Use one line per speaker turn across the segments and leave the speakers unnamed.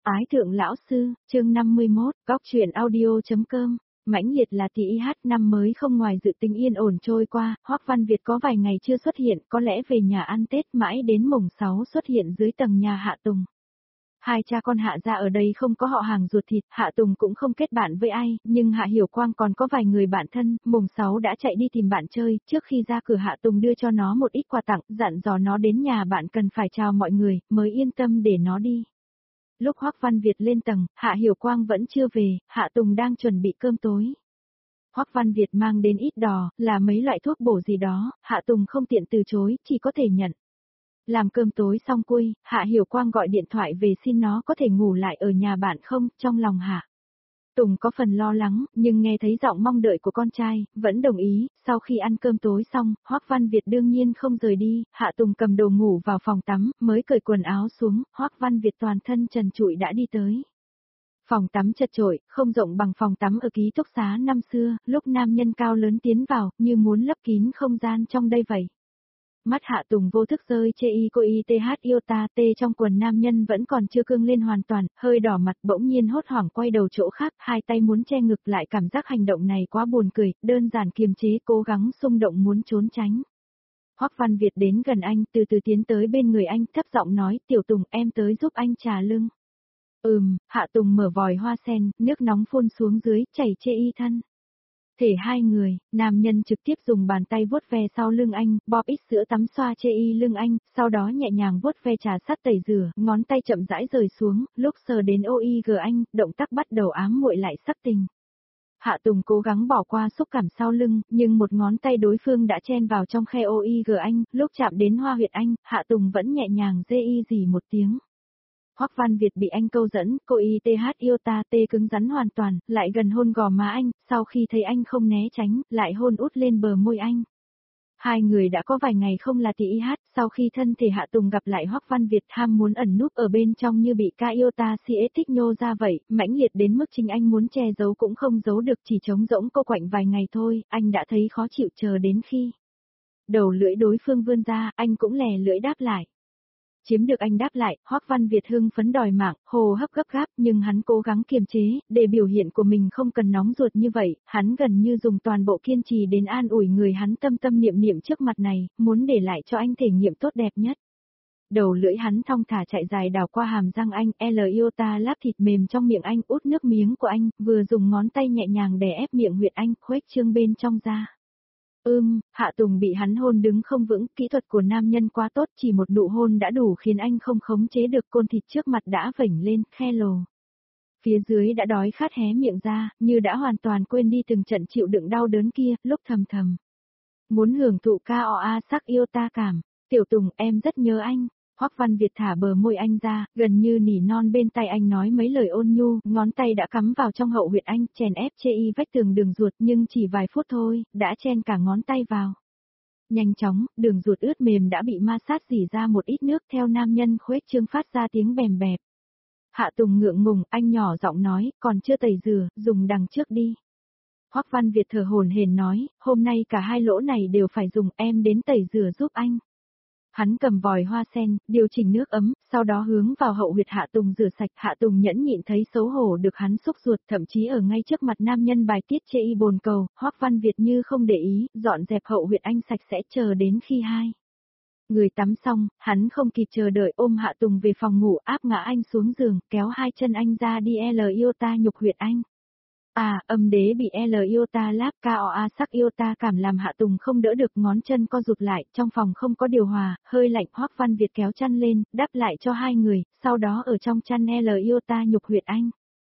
Ái thượng lão sư, chương 51, góc truyện audio.com, mãnh liệt là tỷ hát năm mới không ngoài dự tính yên ổn trôi qua, Hoắc Văn Việt có vài ngày chưa xuất hiện, có lẽ về nhà ăn Tết mãi đến mùng 6 xuất hiện dưới tầng nhà Hạ Tùng. Hai cha con Hạ gia ở đây không có họ hàng ruột thịt, Hạ Tùng cũng không kết bạn với ai, nhưng Hạ Hiểu Quang còn có vài người bạn thân, mùng 6 đã chạy đi tìm bạn chơi, trước khi ra cửa Hạ Tùng đưa cho nó một ít quà tặng, dặn dò nó đến nhà bạn cần phải chào mọi người, mới yên tâm để nó đi. Lúc Hoắc Văn Việt lên tầng, Hạ Hiểu Quang vẫn chưa về, Hạ Tùng đang chuẩn bị cơm tối. Hoắc Văn Việt mang đến ít đò, là mấy loại thuốc bổ gì đó, Hạ Tùng không tiện từ chối, chỉ có thể nhận. Làm cơm tối xong xuôi, Hạ Hiểu Quang gọi điện thoại về xin nó có thể ngủ lại ở nhà bạn không, trong lòng Hạ Tùng có phần lo lắng, nhưng nghe thấy giọng mong đợi của con trai, vẫn đồng ý. Sau khi ăn cơm tối xong, Hoắc Văn Việt đương nhiên không rời đi, Hạ Tùng cầm đồ ngủ vào phòng tắm, mới cởi quần áo xuống, Hoắc Văn Việt toàn thân trần trụi đã đi tới. Phòng tắm chật chội, không rộng bằng phòng tắm ở ký túc xá năm xưa, lúc nam nhân cao lớn tiến vào, như muốn lấp kín không gian trong đây vậy. Mắt Hạ Tùng vô thức rơi chê y cô y TH yêu ta tê trong quần nam nhân vẫn còn chưa cương lên hoàn toàn, hơi đỏ mặt bỗng nhiên hốt hoảng quay đầu chỗ khác, hai tay muốn che ngực lại cảm giác hành động này quá buồn cười, đơn giản kiềm chế cố gắng xung động muốn trốn tránh. Hoắc Văn Việt đến gần anh, từ từ tiến tới bên người anh, thấp giọng nói, Tiểu Tùng em tới giúp anh trà lưng. Hạ Tùng mở vòi hoa sen, nước nóng phun xuống dưới, chảy chê y thân. Thể hai người, nam nhân trực tiếp dùng bàn tay vuốt ve sau lưng anh, bóp ít sữa tắm xoa chê y lưng anh, sau đó nhẹ nhàng vuốt ve trà sát tẩy rửa, ngón tay chậm rãi rời xuống, lúc sờ đến OIG anh, động tác bắt đầu ám muội lại sắc tình. Hạ Tùng cố gắng bỏ qua xúc cảm sau lưng, nhưng một ngón tay đối phương đã chen vào trong khe OIG anh, lúc chạm đến hoa huyệt anh, Hạ Tùng vẫn nhẹ nhàng dê y gì một tiếng. Hoắc Văn Việt bị anh câu dẫn, cô y TH yêu ta tê cứng rắn hoàn toàn, lại gần hôn gò má anh, sau khi thấy anh không né tránh, lại hôn út lên bờ môi anh. Hai người đã có vài ngày không là TH, sau khi thân thể Hạ Tùng gặp lại Hoắc Văn Việt ham muốn ẩn núp ở bên trong như bị ca yêu ta si thích nhô ra vậy, mãnh liệt đến mức chính anh muốn che giấu cũng không giấu được, chỉ trống rỗng cô quạnh vài ngày thôi, anh đã thấy khó chịu chờ đến khi đầu lưỡi đối phương vươn ra, anh cũng lè lưỡi đáp lại. Chiếm được anh đáp lại, Hoắc Văn Việt hưng phấn đòi mạng, hô hấp gấp gáp, nhưng hắn cố gắng kiềm chế, để biểu hiện của mình không cần nóng ruột như vậy, hắn gần như dùng toàn bộ kiên trì đến an ủi người hắn tâm tâm niệm niệm trước mặt này, muốn để lại cho anh thể nghiệm tốt đẹp nhất. Đầu lưỡi hắn thong thả chạy dài đào qua hàm răng anh, yêu ta láp thịt mềm trong miệng anh, út nước miếng của anh, vừa dùng ngón tay nhẹ nhàng đè ép miệng huyệt anh, khuếch trương bên trong ra. Hạ Tùng bị hắn hôn đứng không vững, kỹ thuật của nam nhân quá tốt, chỉ một nụ hôn đã đủ khiến anh không khống chế được, côn thịt trước mặt đã vểnh lên, khe lồ. Phía dưới đã đói khát hé miệng ra, như đã hoàn toàn quên đi từng trận chịu đựng đau đớn kia, lúc thầm thầm. Muốn hưởng thụ KOA sắc yêu ta cảm, Tiểu Tùng em rất nhớ anh. Hoắc Văn Việt thả bờ môi anh ra, gần như nỉ non bên tai anh nói mấy lời ôn nhu, ngón tay đã cắm vào trong hậu huyệt anh, chèn ép chê y vách tường đường ruột, nhưng chỉ vài phút thôi, đã chen cả ngón tay vào. Nhanh chóng, đường ruột ướt mềm đã bị ma sát rỉ ra một ít nước, theo nam nhân khuếch trương phát ra tiếng bèm bẹp. Hạ Tùng ngượng ngùng, anh nhỏ giọng nói, còn chưa tẩy rửa, dùng đằng trước đi. Hoắc Văn Việt thở hổn hển nói, hôm nay cả hai lỗ này đều phải dùng, em đến tẩy rửa giúp anh. Hắn cầm vòi hoa sen, điều chỉnh nước ấm, sau đó hướng vào hậu huyệt Hạ Tùng rửa sạch. Hạ Tùng nhẫn nhịn thấy xấu hổ được hắn xúc ruột, thậm chí ở ngay trước mặt nam nhân bài tiết chê y bồn cầu, Hoắc Văn Việt như không để ý, dọn dẹp hậu huyệt anh sạch sẽ chờ đến khi hai người tắm xong, hắn không kịp chờ đợi ôm Hạ Tùng về phòng ngủ, áp ngã anh xuống giường, kéo hai chân anh ra đi yêu ta nhục huyệt anh. Âm đế bị yêu ta láp KOA sắc yêu ta cảm làm Hạ Tùng không đỡ được, ngón chân co rụt lại, trong phòng không có điều hòa, hơi lạnh. Hoắc Văn Việt kéo chăn lên, đắp lại cho hai người, sau đó ở trong chăn yêu ta nhục huyệt anh.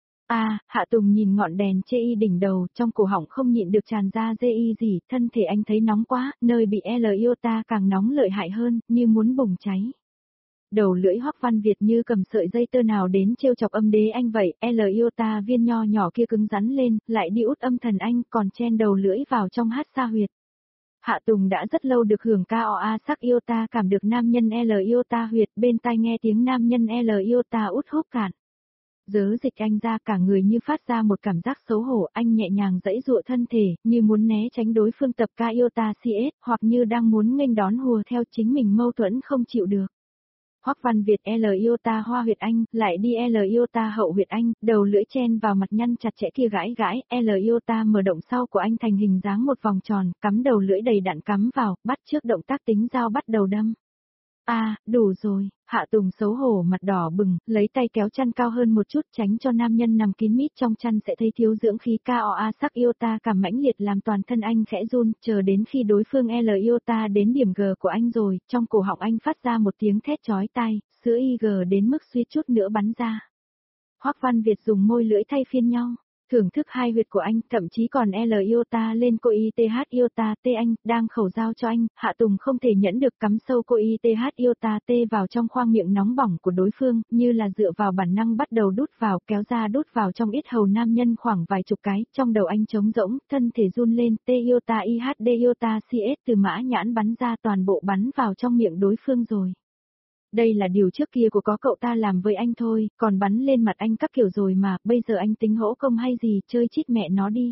Hạ Tùng nhìn ngọn đèn chê y đỉnh đầu, trong cổ họng không nhịn được tràn ra dê y gì, thân thể anh thấy nóng quá, nơi bị yêu ta càng nóng lợi hại hơn, như muốn bùng cháy. Đầu lưỡi Hoắc Văn Việt như cầm sợi dây tơ nào đến trêu chọc âm đế anh vậy, yêu ta viên nho nhỏ kia cứng rắn lên, lại đi út âm thần anh, còn chen đầu lưỡi vào trong hát sa huyệt. Hạ Tùng đã rất lâu được hưởng KOA sắc yêu ta cảm được nam nhân yêu ta huyệt, bên tai nghe tiếng nam nhân yêu ta út hút cạn. Dớ dịch anh ra, cả người như phát ra một cảm giác xấu hổ, anh nhẹ nhàng giãy giụa thân thể, như muốn né tránh đối phương tập KOTA CS, hoặc như đang muốn nghênh đón hùa theo chính mình mâu thuẫn không chịu được. Hoắc Văn Việt L yêu ta hoa huyệt anh, lại đi L yêu ta hậu huyệt anh, đầu lưỡi chen vào mặt nhăn chặt chẽ kia gãi gãi, L yêu ta mở động sau của anh thành hình dáng một vòng tròn, cắm đầu lưỡi đầy đặn cắm vào, bắt trước động tác tính dao bắt đầu đâm. Đủ rồi, Hạ Tùng xấu hổ mặt đỏ bừng, lấy tay kéo chăn cao hơn một chút tránh cho nam nhân nằm kín mít trong chăn sẽ thấy thiếu dưỡng khí KOA sắc yêu ta cảm mãnh liệt làm toàn thân anh khẽ run, chờ đến khi đối phương L yêu ta đến điểm G của anh rồi, trong cổ họng anh phát ra một tiếng thét chói tai, sữa IG đến mức suýt chút nữa bắn ra. Hoắc Văn Việt dùng môi lưỡi thay phiên nhau. Thưởng thức hai huyệt của anh, thậm chí còn L yêu ta lên cô ITH yêu ta T anh, đang khẩu giao cho anh, Hạ Tùng không thể nhẫn được cắm sâu cô ITH yêu ta T vào trong khoang miệng nóng bỏng của đối phương, như là dựa vào bản năng bắt đầu đút vào, kéo ra đút vào trong yết hầu nam nhân khoảng vài chục cái, trong đầu anh trống rỗng, thân thể run lên, T yêu ta IHD yêu ta CS từ mã nhãn bắn ra toàn bộ bắn vào trong miệng đối phương rồi. Đây là điều trước kia của có cậu ta làm với anh thôi, còn bắn lên mặt anh các kiểu rồi mà, bây giờ anh tính hỗ công hay gì, chơi chít mẹ nó đi.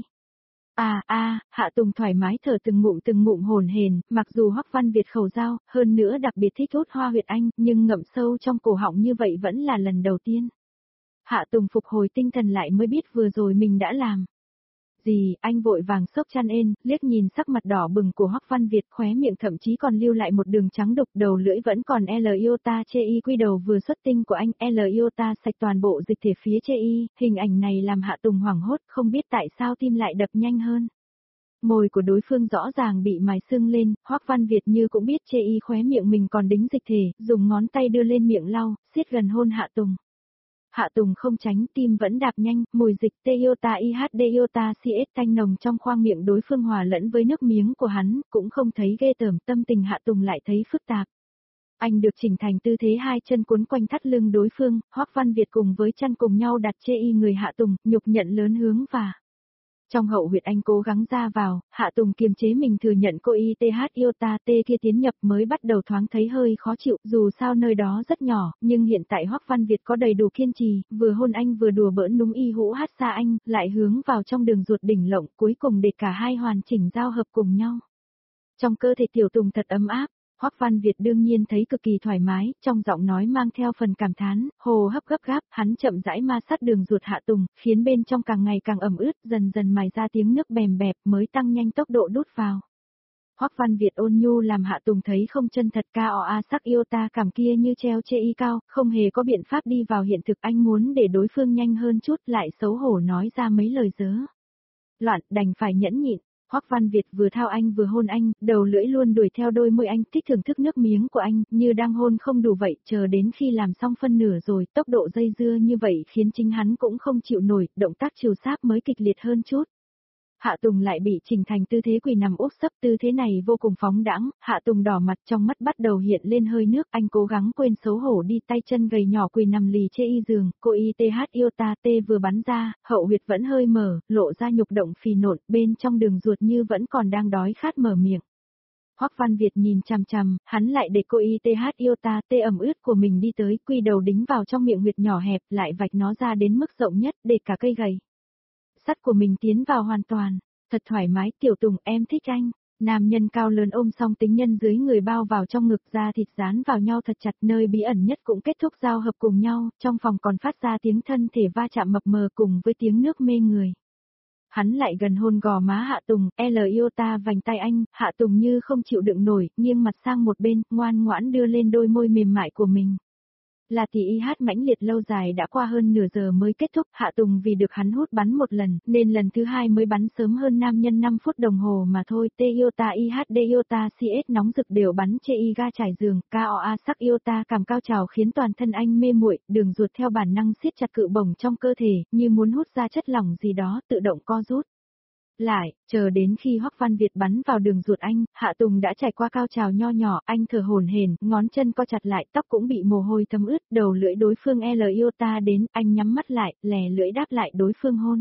Hạ Tùng thoải mái thở từng ngụm hồn hển, mặc dù Hoắc Văn Việt khẩu giao, hơn nữa đặc biệt thích hút hoa huyệt anh, nhưng ngậm sâu trong cổ họng như vậy vẫn là lần đầu tiên. Hạ Tùng phục hồi tinh thần lại mới biết vừa rồi mình đã làm. Gì, anh vội vàng xốc chăn ên, liếc nhìn sắc mặt đỏ bừng của Hoắc Văn Việt khóe miệng thậm chí còn lưu lại một đường trắng đục đầu lưỡi vẫn còn L iota chê y quy đầu vừa xuất tinh của anh L iota sạch toàn bộ dịch thể phía chê y, hình ảnh này làm Hạ Tùng hoảng hốt không biết tại sao tim lại đập nhanh hơn. Môi của đối phương rõ ràng bị mài sưng lên, Hoắc Văn Việt như cũng biết chê y khóe miệng mình còn đính dịch thể, dùng ngón tay đưa lên miệng lau, siết gần hôn Hạ Tùng. Hạ Tùng không tránh, tim vẫn đạp nhanh, mùi dịch T-iota IHD iota CS thanh nồng trong khoang miệng đối phương hòa lẫn với nước miếng của hắn, cũng không thấy ghê tởm, tâm tình Hạ Tùng lại thấy phức tạp. Anh được chỉnh thành tư thế hai chân cuốn quanh thắt lưng đối phương, Hoắc Văn Việt cùng với chăn cùng nhau đặt chê y người Hạ Tùng, nhục nhận lớn hướng và. Trong hậu huyệt anh cố gắng ra vào, Hạ Tùng kiềm chế mình thừa nhận cô ITH iota T kia tiến nhập mới bắt đầu thoáng thấy hơi khó chịu, dù sao nơi đó rất nhỏ, nhưng hiện tại Hoắc Văn Việt có đầy đủ kiên trì, vừa hôn anh vừa đùa bỡn núm y hũ hát xa anh, lại hướng vào trong đường ruột đỉnh lộng, cuối cùng để cả hai hoàn chỉnh giao hợp cùng nhau. Trong cơ thể Tiểu Tùng thật ấm áp. Hoắc Văn Việt đương nhiên thấy cực kỳ thoải mái, trong giọng nói mang theo phần cảm thán, hô hấp gấp gáp, hắn chậm rãi ma sát đường ruột Hạ Tùng, khiến bên trong càng ngày càng ẩm ướt, dần dần mài ra tiếng nước bèm bẹp mới tăng nhanh tốc độ đút vào. Hoắc Văn Việt ôn nhu làm Hạ Tùng thấy không chân thật KOA sắc yêu ta cảm kia như treo chê y cao, không hề có biện pháp đi vào hiện thực anh muốn để đối phương nhanh hơn chút lại xấu hổ nói ra mấy lời dớ. Loạn đành phải nhẫn nhịn. Hoắc Văn Việt vừa thao anh vừa hôn anh, đầu lưỡi luôn đuổi theo đôi môi anh, thích thưởng thức nước miếng của anh, như đang hôn không đủ vậy, chờ đến khi làm xong phân nửa rồi, tốc độ dây dưa như vậy khiến chính hắn cũng không chịu nổi, động tác chiều sáp mới kịch liệt hơn chút. Hạ Tùng lại bị chỉnh thành tư thế quỳ nằm úp sấp, tư thế này vô cùng phóng đãng, Hạ Tùng đỏ mặt trong mắt bắt đầu hiện lên hơi nước, anh cố gắng quên xấu hổ đi tay chân gầy nhỏ quỳ nằm lì chê y giường, cô ITH iota T vừa bắn ra, hậu huyệt vẫn hơi mở, lộ ra nhục động phì nộn, bên trong đường ruột như vẫn còn đang đói khát mở miệng. Hoắc Văn Việt nhìn chằm chằm, hắn lại để cô ITH iota T ẩm ướt của mình đi tới, quy đầu đính vào trong miệng huyệt nhỏ hẹp, lại vạch nó ra đến mức rộng nhất, để cả cây gầy sắt của mình tiến vào hoàn toàn. Thật thoải mái, Tiểu Tùng em thích anh. Nam nhân cao lớn ôm xong tính nhân dưới người bao vào trong ngực ra thịt dán vào nhau thật chặt nơi bí ẩn nhất cũng kết thúc giao hợp cùng nhau, trong phòng còn phát ra tiếng thân thể va chạm mập mờ cùng với tiếng nước mê người. Hắn lại gần hôn gò má Hạ Tùng, L iota vành tay anh, Hạ Tùng như không chịu đựng nổi, nghiêng mặt sang một bên, ngoan ngoãn đưa lên đôi môi mềm mại của mình. Là tỷ y hát mãnh liệt lâu dài đã qua hơn nửa giờ mới kết thúc, Hạ Tùng vì được hắn hút bắn một lần, nên lần thứ hai mới bắn sớm hơn nam nhân 5 phút đồng hồ mà thôi. T iota IHD iota CS nóng rực đều bắn chê y ga trải giường, KOA sắc iota cảm cao trào khiến toàn thân anh mê muội, đường ruột theo bản năng siết chặt cự bổng trong cơ thể, như muốn hút ra chất lỏng gì đó, tự động co rút. Lại, chờ đến khi Hoắc Văn Việt bắn vào đường ruột anh, Hạ Tùng đã trải qua cao trào nho nhỏ, anh thở hổn hển, ngón chân co chặt lại, tóc cũng bị mồ hôi thấm ướt, đầu lưỡi đối phương L iota đến, anh nhắm mắt lại, lè lưỡi đáp lại đối phương hôn.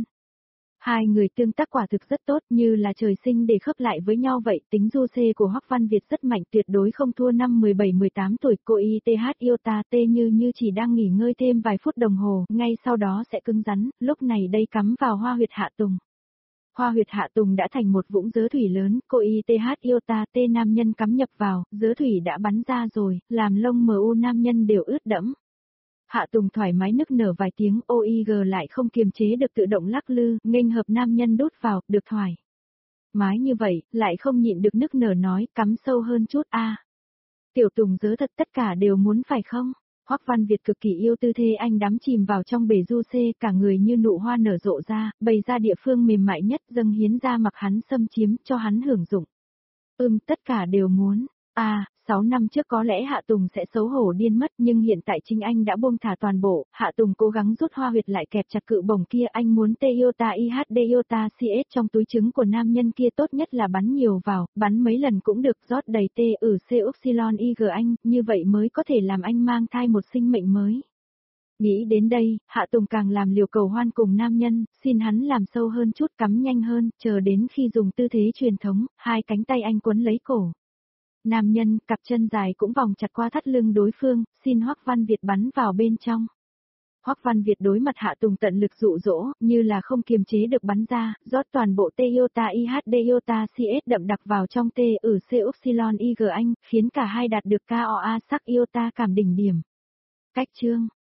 Hai người tương tác quả thực rất tốt, như là trời sinh để khớp lại với nhau vậy, tính du xê của Hoắc Văn Việt rất mạnh, tuyệt đối không thua năm 17-18 tuổi, cô ITH iota T như chỉ đang nghỉ ngơi thêm vài phút đồng hồ, ngay sau đó sẽ cứng rắn, lúc này đây cắm vào hoa huyệt Hạ Tùng. Hoa huyệt Hạ Tùng đã thành một vũng dớ thủy lớn, cô ITH iota T nam nhân cắm nhập vào, dớ thủy đã bắn ra rồi, làm lông MU nam nhân đều ướt đẫm. Hạ Tùng thoải mái nức nở vài tiếng, OIG lại không kiềm chế được tự động lắc lư, nghênh hợp nam nhân đút vào, được thoải mái như vậy, lại không nhịn được nức nở nói, cắm sâu hơn chút a. Tiểu Tùng dớ thật tất cả đều muốn phải không? Hoắc Văn Việt cực kỳ yêu tư thế anh đắm chìm vào trong bể du xê, cả người như nụ hoa nở rộ ra, bày ra địa phương mềm mại nhất dâng hiến ra mặc hắn xâm chiếm, cho hắn hưởng dụng. Tất cả đều muốn. 6 năm trước có lẽ Hạ Tùng sẽ xấu hổ điên mất, nhưng hiện tại chính anh đã buông thả toàn bộ, Hạ Tùng cố gắng rút hoa huyệt lại kẹp chặt cự bổng kia, anh muốn T iota IHD iota CS trong túi trứng của nam nhân kia, tốt nhất là bắn nhiều vào, bắn mấy lần cũng được, rót đầy T C upsilon IG anh, như vậy mới có thể làm anh mang thai một sinh mệnh mới. Nghĩ đến đây, Hạ Tùng càng làm liều cầu hoan cùng nam nhân, xin hắn làm sâu hơn chút, cắm nhanh hơn, chờ đến khi dùng tư thế truyền thống, hai cánh tay anh quấn lấy cổ. Nam nhân, cặp chân dài cũng vòng chặt qua thắt lưng đối phương, xin Hoắc Văn Việt bắn vào bên trong. Hoắc Văn Việt đối mặt Hạ Tùng tận lực dụ dỗ, như là không kiềm chế được bắn ra, rót toàn bộ T iota IHD iota CS đậm đặc vào trong T C upsilon IG anh, khiến cả hai đạt được KOA sắc iota cảm đỉnh điểm. Cách chương